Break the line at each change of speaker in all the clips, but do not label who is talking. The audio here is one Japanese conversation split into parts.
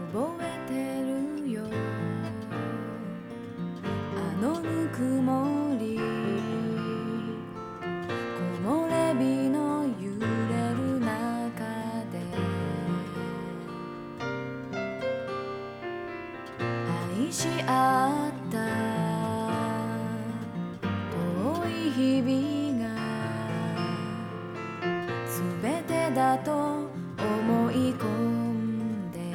覚えてるよ、あのぬくもり、木漏れ日の揺れる中で愛し合った遠い日々が全てだと思い込んで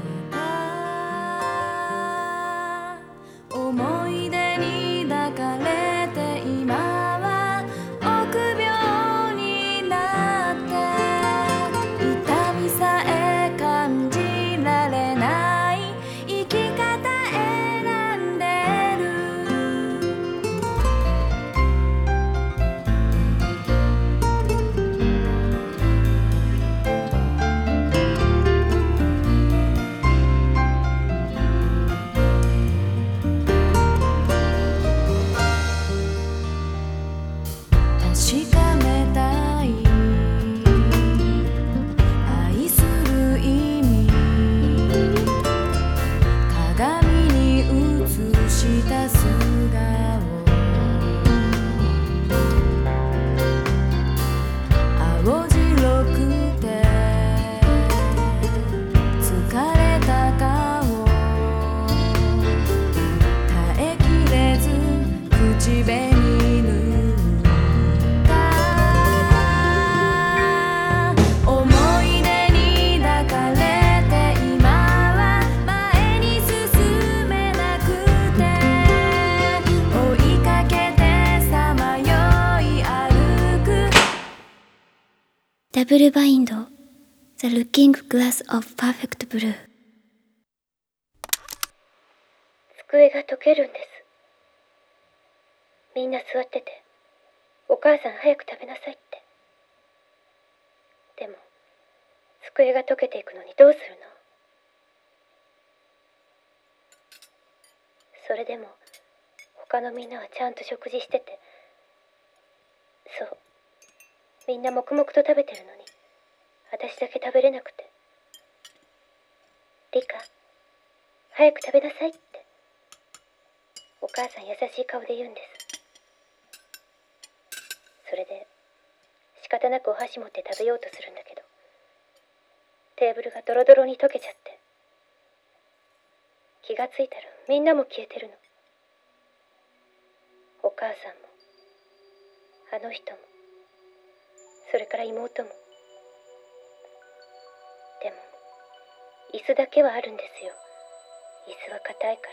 た。思い出に抱かれて今は臆病になって痛みさえ感じられない生き方選んで確かめたい愛する意味、鏡に映した素顔、青白くて疲れた顔、耐えきれず口紅塗った思い出に抱かれて今は前に進めなくて追いかけてさまよい歩く
ダブルバインド The Looking Glass of Perfect Blue。
机が溶けるんです。みんな座ってて、お母さん早く食べなさいって。でも机が溶けていくのにどうするの？それでも他のみんなはちゃんと食事してて、そう、みんな黙々と食べてるのに私だけ食べれなくて。リカ、早く食べなさいってお母さん優しい顔で言うんです。それで仕方なくお箸持って食べようとするんだけど、テーブルがドロドロに溶けちゃって、気がついたらみんなも消えてるの。お母さんもあの人も、それから妹も。でも椅子だけはあるんですよ。椅子は硬いから。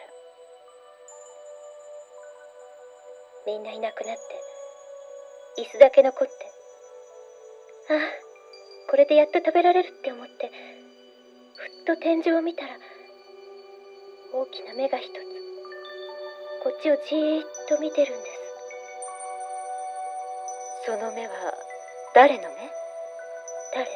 みんないなくなって椅子だけ残って、ああ、これでやっと食べられるって思ってふっと天井を見たら、大きな目が一つこっちをじーっと見てるんです。その目は誰の目？誰？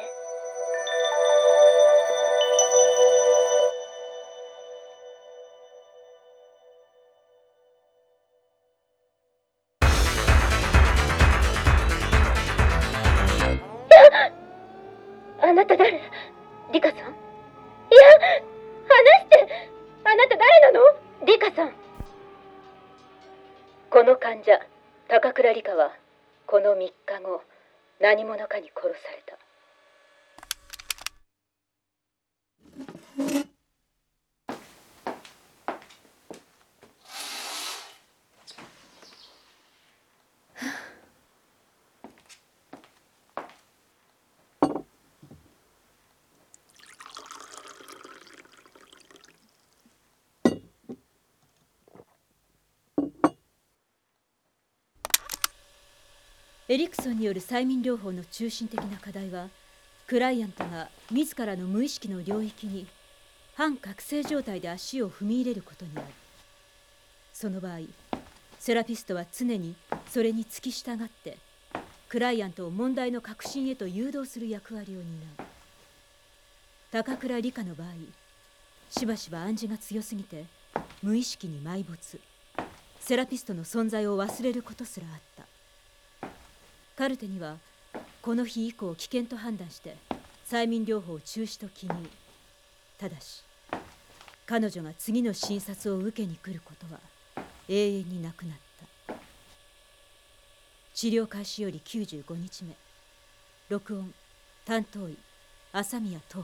あなた誰？リカさん？いや、話して。あなた誰なの？リカさん。この患者、高倉リカはこの3日後、何者かに殺された。
エリクソンによる催眠療法の中心的な課題は、クライアントが自らの無意識の領域に半覚醒状態で足を踏み入れることにある。その場合、セラピストは常にそれに付き従ってクライアントを問題の核心へと誘導する役割を担う。高倉理香の場合、しばしば暗示が強すぎて無意識に埋没、セラピストの存在を忘れることすらあった。カルテにはこの日以降危険と判断して催眠療法を中止と記入。ただし彼女が次の診察を受けに来ることは永遠になくなった。治療開始より95日目。録音担当医朝宮塔子。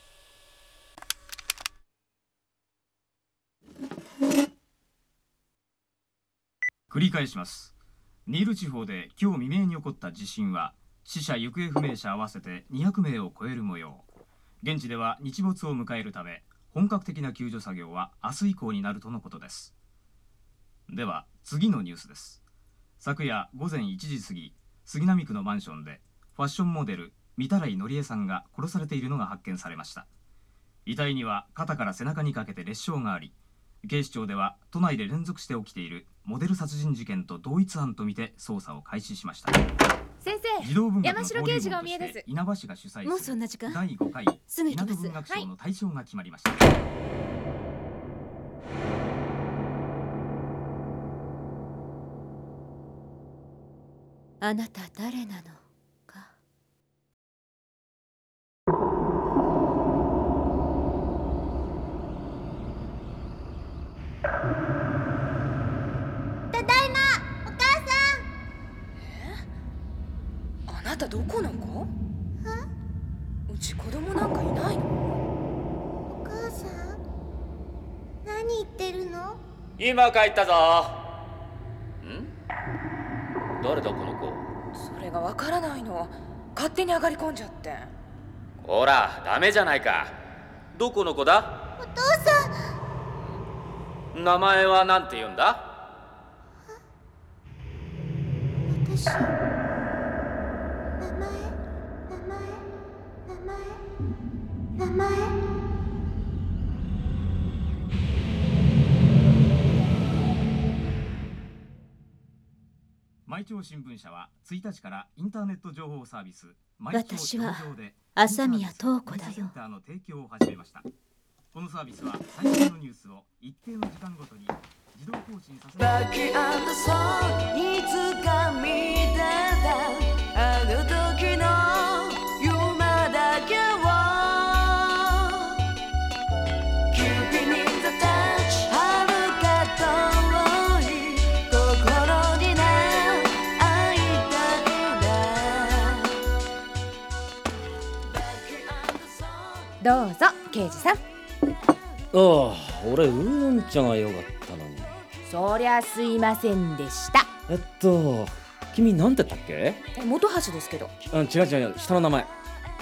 繰り返します。ニール地方で今日未明に起こった地震は死者・行方不明者合わせて200名を超える模様。現地では日没を迎えるため本格的な救助作業は明日以降になるとのことです。では次のニュースです。昨夜午前1時過ぎ、杉並区のマンションでファッションモデル御手洗典江さんが殺されているのが発見されました。遺体には肩から背中にかけて裂傷があり、警視庁では都内で連続して起きているモデル殺人事件と同一犯とみて捜査を開始しました。
先生、
児童文学
山
の
城刑事がお見えです。
稲葉市が主催
もう
する
そんな時間？
第5回
すぐ行きます。
港文学賞の大賞が決まりました。
あなた誰なのか。
ただいま、お母さん。あなたどこの子？うち子供なんかいないの？
お母さん、何言ってるの？
今帰ったぞ。誰だこの子？
それがわからないの。勝手に上がり込んじゃって。
ほら、ダメじゃないか。どこの子だ？
お父さん。
名前はなんて言うんだ？
私、名前。
毎朝新聞社は1日からインターネット情報サービス毎朝
私は
上で
朝宮塔子だよ。
センターの提供を始めました。このサービスは最新のニュースを一定の時間ごとに自動更新させ
バキアンドソンいつか見てたあの時の夢だけを Keeping in the touch 遥か遠い心にね会いたいな。
どうぞ、刑事さん。
ああ、俺ウーロン茶がよかったのに。
そりゃすいませんでした。
君なんて言ったっけ？
元橋ですけど。
違う、下の名前。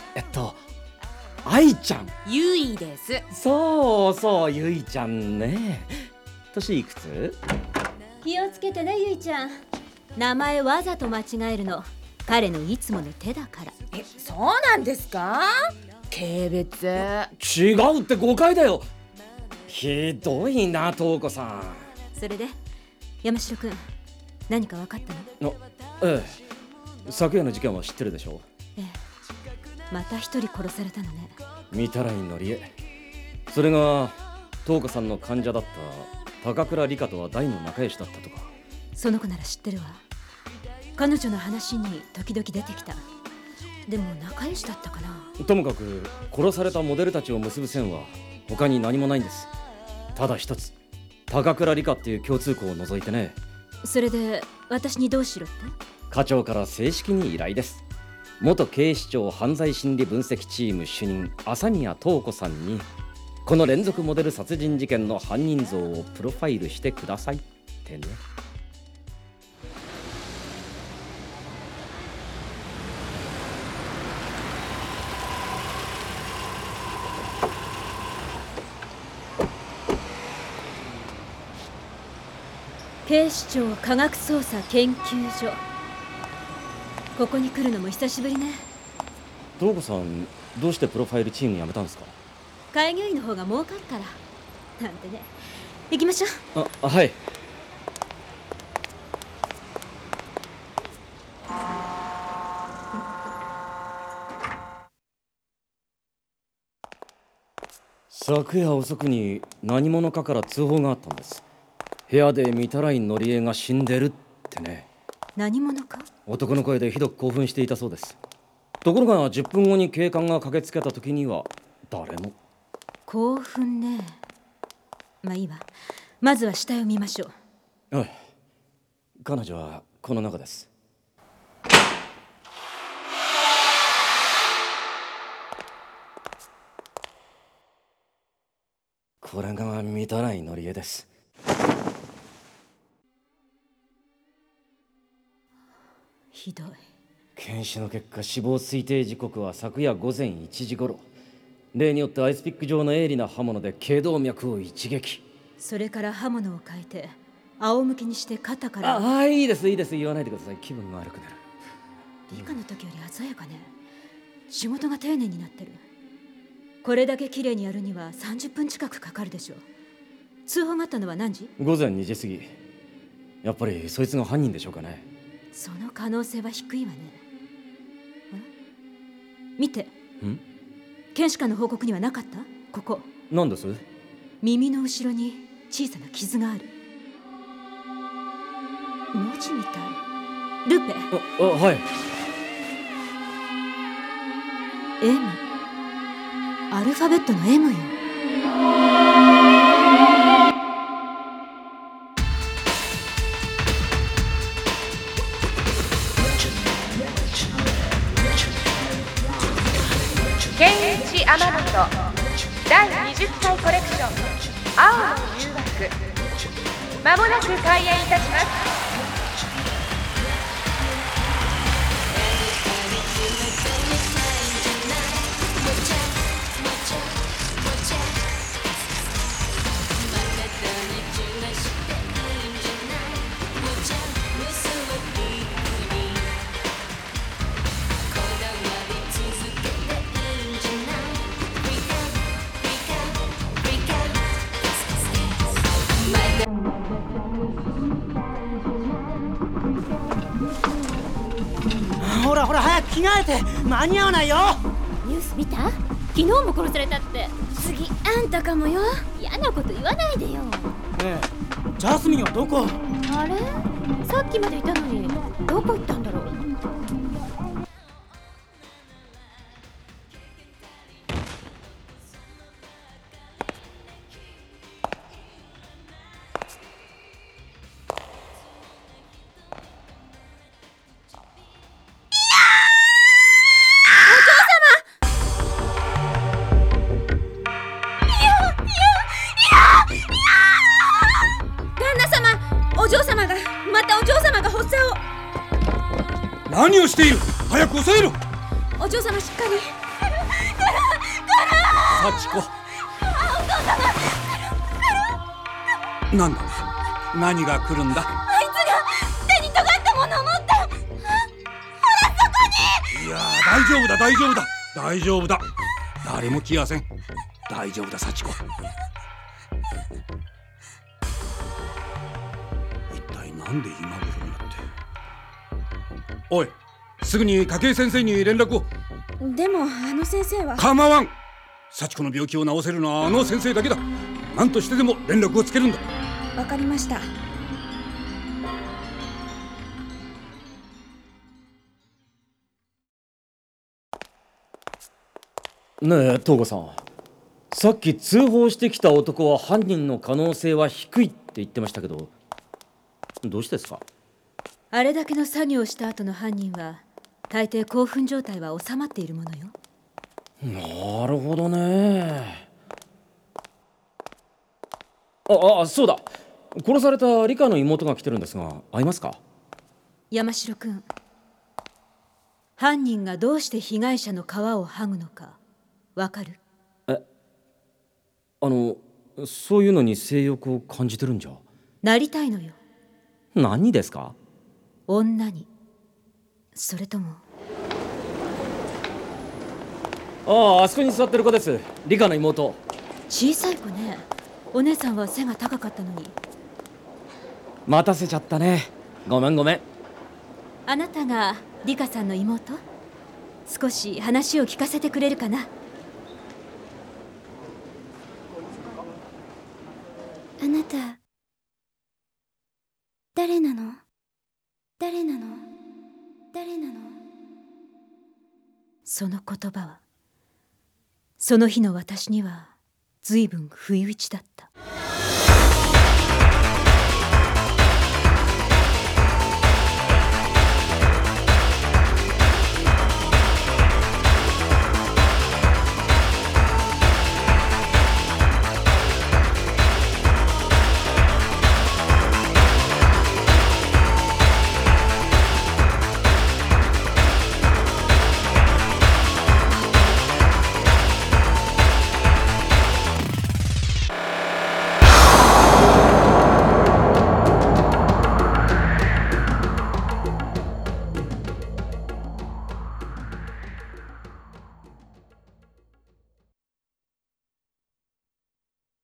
愛ちゃん。
ゆいです。
そう、ゆいちゃんね。年いくつ？
気をつけてね、ゆいちゃん。名前わざと間違えるの彼のいつもの手だから。
そうなんですか？軽蔑。
違うって誤解だよ。ひどいな、塔子さん。
それで山城君、何か分かったの？
ええ、昨夜の事件は知ってるでしょう。
ええ、また一人殺されたのね。
御手洗典江。それが塔子さんの患者だった高倉理香とは大の仲良しだったとか。
その子なら知ってるわ。彼女の話に時々出てきた。でも仲良しだったかな。
ともかく殺されたモデルたちを結ぶ線は他に何もないんです。ただ一つ、高倉理香っていう共通項を除いてね。
それで私にどうしろって？
課長から正式に依頼です。元警視庁犯罪心理分析チーム主任朝宮塔子さんにこの連続モデル殺人事件の犯人像をプロファイルしてくださいってね。
警視庁科学捜査研究所。ここに来るのも久しぶりね。
塔子さん、どうしてプロファイルチーム辞めたんですか？
開業医の方が儲かるからなんてね。行きましょう。
はい。昨夜遅くに何者かから通報があったんです。部屋で御手洗典江が死んでるってね。
何者か？
男の声でひどく興奮していたそうです。ところが10分後に警官が駆けつけた時には誰も。
興奮ね。 まあいいわ。まずは死体を見ましょう。
はい。彼女はこの中です。これが満たない乗り絵です。
ひどい。
検視の結果、死亡推定時刻は昨夜午前1時頃。例によってアイスピック状の鋭利な刃物で頸動脈を一撃。
それから刃物を変えて仰向けにして肩から。
ああ、いいですいいです、言わないでください。気分が悪くなる。
理科の時より鮮やかね。仕事が丁寧になってる。これだけ綺麗にやるには30分近くかかるでしょう。通報があったのは何時？
午前2時過ぎ。やっぱりそいつが犯人でしょうかね。
その可能性は低いわね。見て。検視官の報告にはなかった？ここ。
何です？
耳の後ろに小さな傷がある。文字みたい。ルペ。
はい。
M。アルファベットの M よ。
ケンイチ・アマモト第20回コレクション青の誘惑、まもなく開演いたします。
ほらほら、早く着替えて、間に合わないよ。
ニュース見た？昨日も殺されたって。次あんたかもよ。嫌なこと言わないでよ。
ジャスミンはどこ？
あれ、さっきまでいたのにどこ行ったんだろう。
何をしている？早く抑えろ。
お嬢様しっかり。
幸子。なんだ？何が来るんだ？
あいつが手に尖ったものを持った。ほらそこに。
いや、大丈夫だ大丈夫だ大丈夫だ。誰も来やせん。大丈夫だ幸子。一体なんで今頃になって。おい、すぐに筧先生に連絡を。
でもあの先生は。
構わん。幸子の病気を治せるのはあの先生だけだ。何としてでも連絡をつけるんだ。
わかりました。
ねえ、東郷さん、さっき通報してきた男は犯人の可能性は低いって言ってましたけど、どうしてですか？
あれだけの作業をした後の犯人は大抵興奮状態は収まっているものよ。
なるほどね。そうだ、殺された理香の妹が来てるんですが、会いますか？
山城君、犯人がどうして被害者の皮を剥ぐのかわかる？
そういうのに性欲を感じてるんじゃ。
なりたいのよ。
何ですか？
女に。それとも。
あそこに座ってる子です。理香の妹。
小さい子ね。お姉さんは背が高かったのに。
待たせちゃったね。ごめん。
あなたが理香さんの妹？少し話を聞かせてくれるかな？
あなた誰なの？
その言葉はその日の私には随分不意打ちだった。